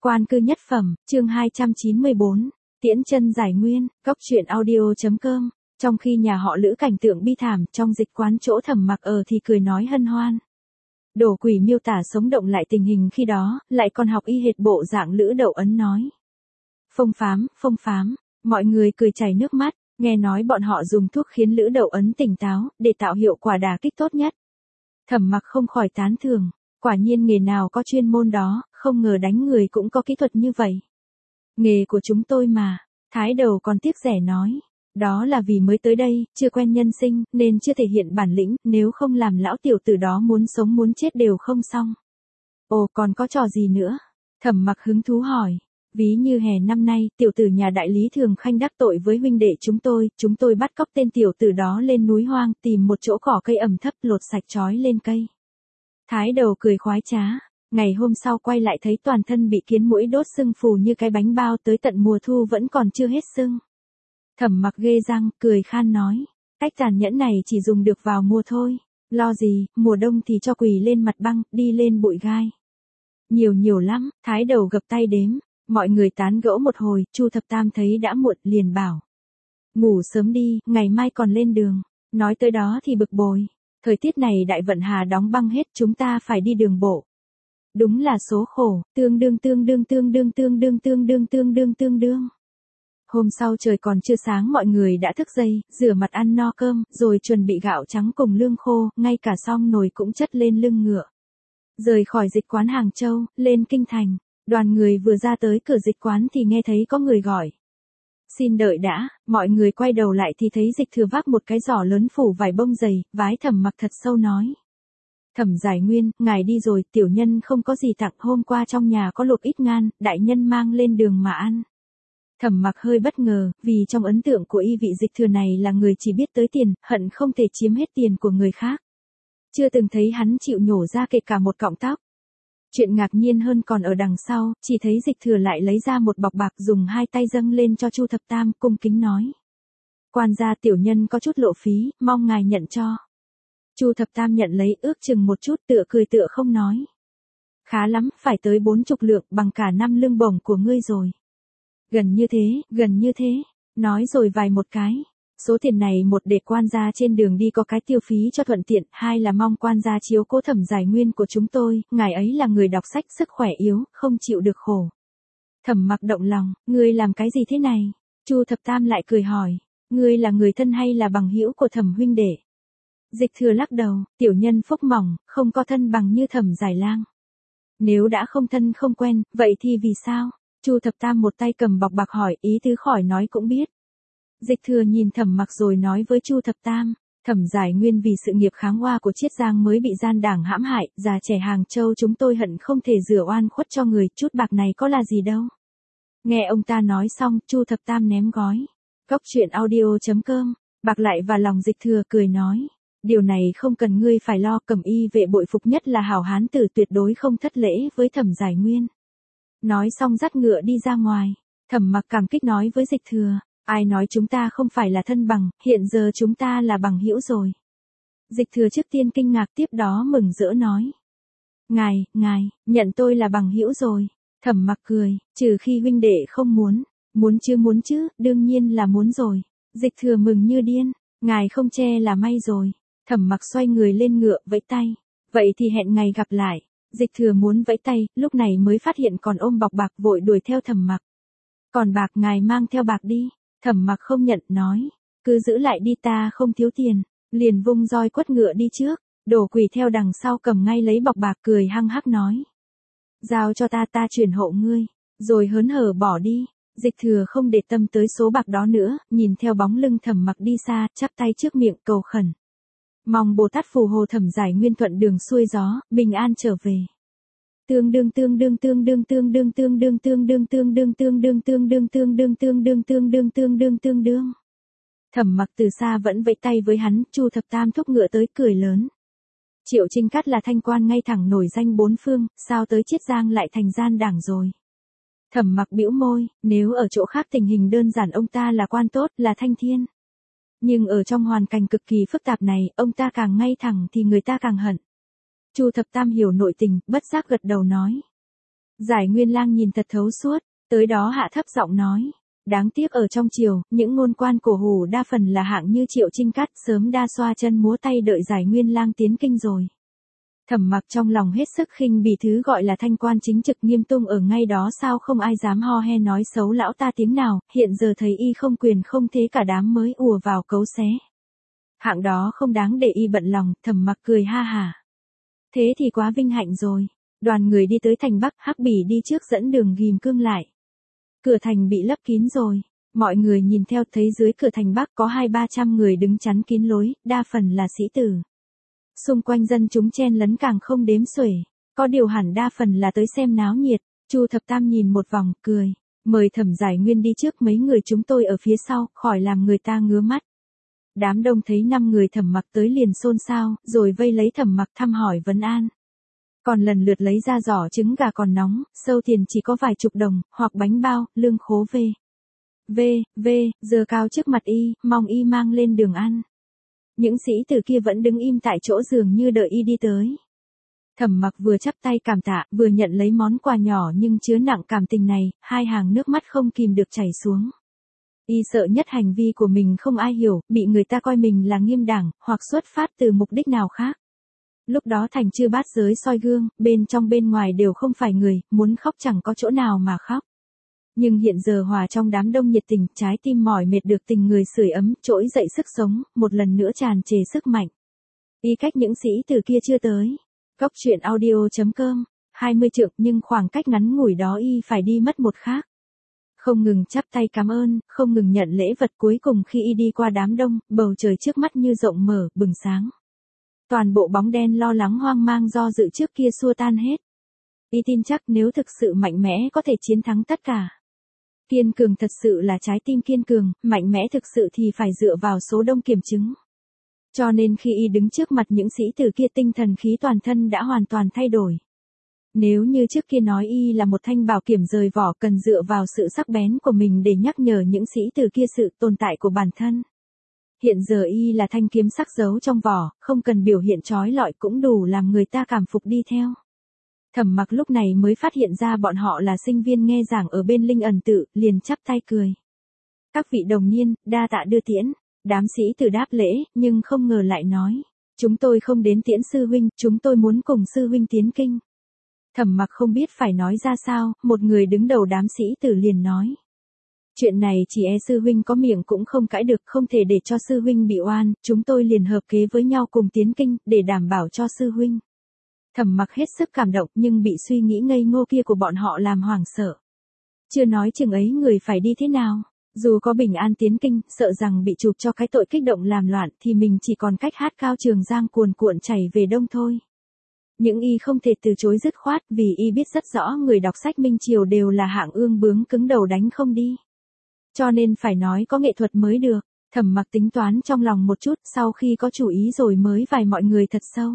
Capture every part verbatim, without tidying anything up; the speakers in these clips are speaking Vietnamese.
Quan cư nhất phẩm, chương hai trăm chín mươi bốn, Tiễn chân giải nguyên, góc truyện audio.com. Trong khi nhà họ Lữ cảnh tượng bi thảm, trong dịch quán chỗ Thẩm Mặc ở thì cười nói hân hoan. Đổ Quỷ miêu tả sống động lại tình hình khi đó, lại còn học y hệt bộ dạng Lữ Đậu Ấn nói. Phông phám, phông phám, mọi người cười chảy nước mắt, nghe nói bọn họ dùng thuốc khiến Lữ Đậu Ấn tỉnh táo, để tạo hiệu quả đả kích tốt nhất. Thẩm Mặc không khỏi tán thưởng, quả nhiên nghề nào có chuyên môn đó, không ngờ đánh người cũng có kỹ thuật như vậy. Nghề của chúng tôi mà, Thái Đầu còn tiếc rẻ nói. Đó là vì mới tới đây, chưa quen nhân sinh, nên chưa thể hiện bản lĩnh, nếu không làm lão tiểu tử đó muốn sống muốn chết đều không xong. Ồ, còn có trò gì nữa? Thẩm Mặc hứng thú hỏi. Ví như hè năm nay, tiểu tử nhà đại lý Thường Khanh đắc tội với huynh đệ chúng tôi, chúng tôi bắt cóc tên tiểu tử đó lên núi hoang, tìm một chỗ cỏ cây ẩm thấp lột sạch trói lên cây. Thái Đầu cười khoái trá. Ngày hôm sau quay lại thấy toàn thân bị kiến muỗi đốt sưng phù như cái bánh bao, tới tận mùa thu vẫn còn chưa hết sưng. Thẩm Mặc ghê răng, cười khan nói, cách tàn nhẫn này chỉ dùng được vào mùa thôi, lo gì, mùa đông thì cho quỳ lên mặt băng, đi lên bụi gai. Nhiều nhiều lắm, Thái Đầu gập tay đếm, mọi người tán gẫu một hồi, Chu Thập Tam thấy đã muộn, liền bảo. Ngủ sớm đi, ngày mai còn lên đường, nói tới đó thì bực bội, thời tiết này đại vận hà đóng băng hết, chúng ta phải đi đường bộ. Đúng là số khổ, tương đương tương đương tương đương tương đương tương đương tương đương tương đương. Hôm sau trời còn chưa sáng mọi người đã thức dậy, rửa mặt ăn no cơm, rồi chuẩn bị gạo trắng cùng lương khô, ngay cả xong nồi cũng chất lên lưng ngựa. Rời khỏi dịch quán Hàng Châu, lên kinh thành, đoàn người vừa ra tới cửa dịch quán thì nghe thấy có người gọi. Xin đợi đã, mọi người quay đầu lại thì thấy Dịch Thừa vác một cái giỏ lớn phủ vải bông dày, vái Thẩm Mặc thật sâu nói. Thẩm Giải Nguyên, ngài đi rồi, tiểu nhân không có gì tặng, hôm qua trong nhà có lột ít ngan, đại nhân mang lên đường mà ăn. Thẩm Mặc hơi bất ngờ, vì trong ấn tượng của y vị Dịch Thừa này là người chỉ biết tới tiền, hận không thể chiếm hết tiền của người khác. Chưa từng thấy hắn chịu nhổ ra kể cả một cọng tóc. Chuyện ngạc nhiên hơn còn ở đằng sau, chỉ thấy Dịch Thừa lại lấy ra một bọc bạc, dùng hai tay dâng lên cho Chu Thập Tam, cung kính nói. Quan gia tiểu nhân có chút lộ phí, mong ngài nhận cho. Chu Thập Tam nhận lấy, ước chừng một chút, tựa cười tựa không nói. Khá lắm, phải tới bốn chục lượng, bằng cả năm lương bổng của ngươi rồi. Gần như thế, gần như thế, nói rồi vài một cái. Số tiền này một để quan gia trên đường đi có cái tiêu phí cho thuận tiện, hai là mong quan gia chiếu cố Thẩm Giải Nguyên của chúng tôi, ngài ấy là người đọc sách sức khỏe yếu, không chịu được khổ. Thẩm Mặc động lòng, ngươi làm cái gì thế này? Chu Thập Tam lại cười hỏi, ngươi là người thân hay là bằng hữu của Thẩm huynh đệ? Dịch Thừa lắc đầu, tiểu nhân phúc mỏng, không có thân bằng như Thẩm Giải Lang. Nếu đã không thân không quen, vậy thì vì sao? Chu Thập Tam một tay cầm bọc bạc hỏi, ý tứ khỏi nói cũng biết. Dịch Thừa nhìn Thẩm Mặc rồi nói với Chu Thập Tam, Thẩm Giải Nguyên vì sự nghiệp kháng oa của Chiết Giang mới bị gian đảng hãm hại, già trẻ Hàng Châu chúng tôi hận không thể rửa oan khuất cho người, chút bạc này có là gì đâu. Nghe ông ta nói xong, Chu Thập Tam ném gói. Góc truyện audio.com, bạc lại vào lòng Dịch Thừa cười nói. Điều này không cần ngươi phải lo, Cẩm y vệ bội phục nhất là hảo hán tử, tuyệt đối không thất lễ với Thẩm Giải Nguyên. Nói xong dắt ngựa đi ra ngoài, Thẩm Mặc cảm kích nói với Dịch Thừa, ai nói chúng ta không phải là thân bằng, hiện giờ chúng ta là bằng hữu rồi. Dịch Thừa trước tiên kinh ngạc, tiếp đó mừng rỡ nói. Ngài, ngài, nhận tôi là bằng hữu rồi. Thẩm Mặc cười, trừ khi huynh đệ không muốn, muốn chứ muốn chứ, đương nhiên là muốn rồi. Dịch Thừa mừng như điên, ngài không che là may rồi. Thẩm Mặc xoay người lên ngựa, vẫy tay, vậy thì hẹn ngày gặp lại. Dịch Thừa muốn vẫy tay, lúc này mới phát hiện còn ôm bọc bạc, vội đuổi theo Thẩm Mặc. Còn bạc ngài mang theo bạc đi. Thẩm Mặc không nhận, nói, cứ giữ lại đi, ta không thiếu tiền. Liền vung roi quất ngựa đi trước, Đổ Quỷ theo đằng sau cầm ngay lấy bọc bạc, cười hăng hắc nói. Giao cho ta, ta chuyển hộ ngươi, rồi hớn hở bỏ đi. Dịch Thừa không để tâm tới số bạc đó nữa, nhìn theo bóng lưng Thẩm Mặc đi xa, chắp tay trước miệng cầu khẩn. Mong Bồ Tát phù hộ Thẩm Giải Nguyên thuận đường xuôi gió, bình an trở về. Tương đương tương đương tương đương tương đương tương đương tương đương tương đương tương đương tương đương tương đương tương đương tương đương tương đương tương đương. Thẩm Mặc từ xa vẫn vẫy tay với hắn, Chu Thập Tam thúc ngựa tới cười lớn. Triệu Trinh Cát là thanh quan ngay thẳng nổi danh bốn phương, sao tới Chiết Giang lại thành gian đảng rồi? Thẩm Mặc bĩu môi, nếu ở chỗ khác tình hình đơn giản ông ta là quan tốt, là thanh thiên. Nhưng ở trong hoàn cảnh cực kỳ phức tạp này, ông ta càng ngay thẳng thì người ta càng hận. Chu Thập Tam hiểu nội tình, bất giác gật đầu nói. Giải Nguyên Lang nhìn thật thấu suốt, tới đó hạ thấp giọng nói. Đáng tiếc ở trong triều, những ngôn quan cổ hủ đa phần là hạng như Triệu Trinh Cát sớm đa xoa chân múa tay đợi Giải Nguyên Lang tiến kinh rồi. Thẩm Mặc trong lòng hết sức khinh bỉ thứ gọi là thanh quan chính trực nghiêm tung ở ngay đó, sao không ai dám ho he nói xấu lão ta tiếng nào, hiện giờ thấy y không quyền không thế cả đám mới ùa vào cấu xé. Hạng đó không đáng để y bận lòng, Thẩm Mặc cười ha hả. Thế thì quá vinh hạnh rồi. Đoàn người đi tới thành Bắc, Hắc Bỉ đi trước dẫn đường ghim cương lại. Cửa thành bị lấp kín rồi, mọi người nhìn theo thấy dưới cửa thành Bắc có hai ba trăm người đứng chắn kín lối, đa phần là sĩ tử. Xung quanh dân chúng chen lấn càng không đếm xuể, có điều hẳn đa phần là tới xem náo nhiệt. Chu Thập Tam nhìn một vòng, cười, mời Thẩm Giải Nguyên đi trước, mấy người chúng tôi ở phía sau, khỏi làm người ta ngứa mắt. Đám đông thấy năm người Thẩm Mặc tới liền xôn xao, rồi vây lấy Thẩm Mặc thăm hỏi vấn an. Còn lần lượt lấy ra giỏ trứng gà còn nóng, sâu tiền chỉ có vài chục đồng, hoặc bánh bao, lương khố về. Về, về, giờ cao trước mặt y, mong y mang lên đường ăn. Những sĩ tử kia vẫn đứng im tại chỗ dường như đợi y đi tới. Thẩm Mặc vừa chắp tay cảm tạ, vừa nhận lấy món quà nhỏ nhưng chứa nặng cảm tình này, hai hàng nước mắt không kìm được chảy xuống. Y sợ nhất hành vi của mình không ai hiểu, bị người ta coi mình là nghiêm đảng, hoặc xuất phát từ mục đích nào khác. Lúc đó thành chư bát giới soi gương, bên trong bên ngoài đều không phải người, muốn khóc chẳng có chỗ nào mà khóc. Nhưng hiện giờ hòa trong đám đông nhiệt tình, trái tim mỏi mệt được tình người sưởi ấm, trỗi dậy sức sống, một lần nữa tràn trề sức mạnh. Y cách những sĩ từ kia chưa tới. Cốc truyện audio chấm com, hai mươi trượng, nhưng khoảng cách ngắn ngủi đó y phải đi mất một khác. Không ngừng chắp tay cảm ơn, không ngừng nhận lễ vật, cuối cùng khi y đi qua đám đông, bầu trời trước mắt như rộng mở, bừng sáng. Toàn bộ bóng đen lo lắng hoang mang do dự trước kia xua tan hết. Y tin chắc nếu thực sự mạnh mẽ có thể chiến thắng tất cả. Kiên cường thật sự là trái tim kiên cường, mạnh mẽ thực sự thì phải dựa vào số đông kiểm chứng. Cho nên khi y đứng trước mặt những sĩ tử kia, tinh thần khí toàn thân đã hoàn toàn thay đổi. Nếu như trước kia nói y là một thanh bảo kiểm rời vỏ, cần dựa vào sự sắc bén của mình để nhắc nhở những sĩ tử kia sự tồn tại của bản thân. Hiện giờ y là thanh kiếm sắc giấu trong vỏ, không cần biểu hiện trói lọi cũng đủ làm người ta cảm phục đi theo. Thẩm Mặc lúc này mới phát hiện ra bọn họ là sinh viên nghe giảng ở bên Linh Ẩn Tự, liền chắp tay cười. Các vị đồng niên, đa tạ đưa tiễn. Đám sĩ tử đáp lễ, nhưng không ngờ lại nói. Chúng tôi không đến tiễn sư huynh, chúng tôi muốn cùng sư huynh tiến kinh. Thẩm Mặc không biết phải nói ra sao, một người đứng đầu đám sĩ tử liền nói. Chuyện này chỉ e sư huynh có miệng cũng không cãi được, không thể để cho sư huynh bị oan, chúng tôi liền hợp kế với nhau cùng tiến kinh, để đảm bảo cho sư huynh. Thẩm Mặc hết sức cảm động nhưng bị suy nghĩ ngây ngô kia của bọn họ làm hoảng sợ. Chưa nói chừng ấy người phải đi thế nào, dù có bình an tiến kinh, sợ rằng bị chụp cho cái tội kích động làm loạn thì mình chỉ còn cách hát cao Trường Giang cuồn cuộn chảy về đông thôi. Những y không thể từ chối dứt khoát vì y biết rất rõ người đọc sách Minh Triều đều là hạng ương bướng cứng đầu đánh không đi. Cho nên phải nói có nghệ thuật mới được. Thẩm Mặc tính toán trong lòng một chút, sau khi có chủ ý rồi mới vài mọi người thật sâu.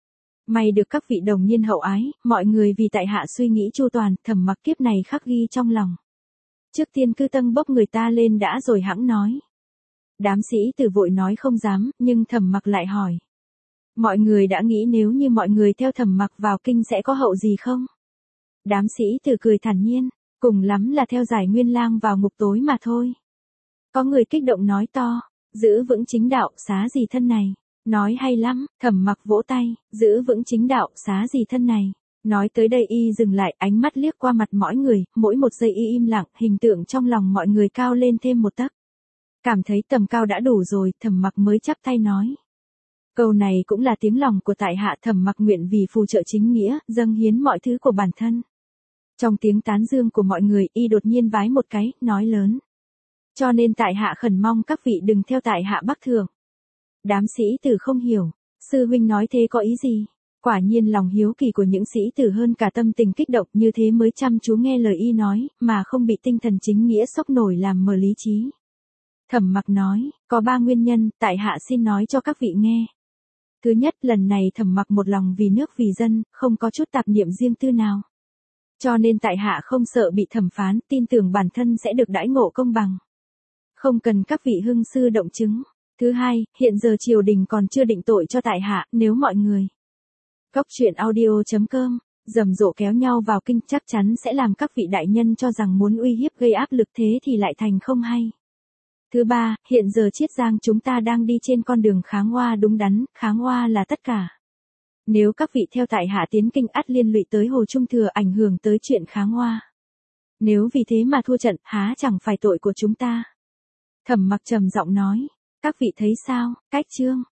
May được các vị đồng niên hậu ái, mọi người vì tại hạ suy nghĩ chu toàn, Thẩm Mặc kiếp này khắc ghi trong lòng. Trước tiên cứ tâng bốc người ta lên đã rồi hẵng nói. Đám sĩ tử vội nói không dám, nhưng Thẩm Mặc lại hỏi. Mọi người đã nghĩ nếu như mọi người theo Thẩm Mặc vào kinh sẽ có hậu gì không? Đám sĩ tử cười thản nhiên, cùng lắm là theo Giải Nguyên Lang vào ngục tối mà thôi. Có người kích động nói to, giữ vững chính đạo, xá gì thân này. Nói hay lắm, Thẩm Mặc vỗ tay, giữ vững chính đạo, xá gì thân này. Nói tới đây y dừng lại, ánh mắt liếc qua mặt mỗi người, mỗi một giây y im lặng, hình tượng trong lòng mọi người cao lên thêm một tấc. Cảm thấy tầm cao đã đủ rồi, Thẩm Mặc mới chắp tay nói. Câu này cũng là tiếng lòng của tại hạ, Thẩm Mặc nguyện vì phù trợ chính nghĩa, dâng hiến mọi thứ của bản thân. Trong tiếng tán dương của mọi người, y đột nhiên vái một cái, nói lớn. Cho nên tại hạ khẩn mong các vị đừng theo tại hạ bắc thượng. Đám sĩ tử không hiểu, sư huynh nói thế có ý gì? Quả nhiên lòng hiếu kỳ của những sĩ tử hơn cả tâm tình kích động, như thế mới chăm chú nghe lời y nói, mà không bị tinh thần chính nghĩa sốc nổi làm mờ lý trí. Thẩm Mặc nói, có ba nguyên nhân, tại hạ xin nói cho các vị nghe. Thứ nhất, lần này Thẩm Mặc một lòng vì nước vì dân, không có chút tạp niệm riêng tư nào. Cho nên tại hạ không sợ bị thẩm phán, tin tưởng bản thân sẽ được đãi ngộ công bằng. Không cần các vị hương sư động chứng. Thứ hai, hiện giờ triều đình còn chưa định tội cho tại hạ, nếu mọi người. Cốc truyện audio chấm com Rầm rộ kéo nhau vào kinh chắc chắn sẽ làm các vị đại nhân cho rằng muốn uy hiếp gây áp lực thế thì lại thành không hay. Thứ ba, hiện giờ Chiết Giang chúng ta đang đi trên con đường kháng oa đúng đắn, kháng oa là tất cả. Nếu các vị theo tại hạ tiến kinh ắt liên lụy tới Hồ Trung Thừa ảnh hưởng tới chuyện kháng oa. Nếu vì thế mà thua trận, há chẳng phải tội của chúng ta. Thẩm Mặc trầm giọng nói, các vị thấy sao, cách chương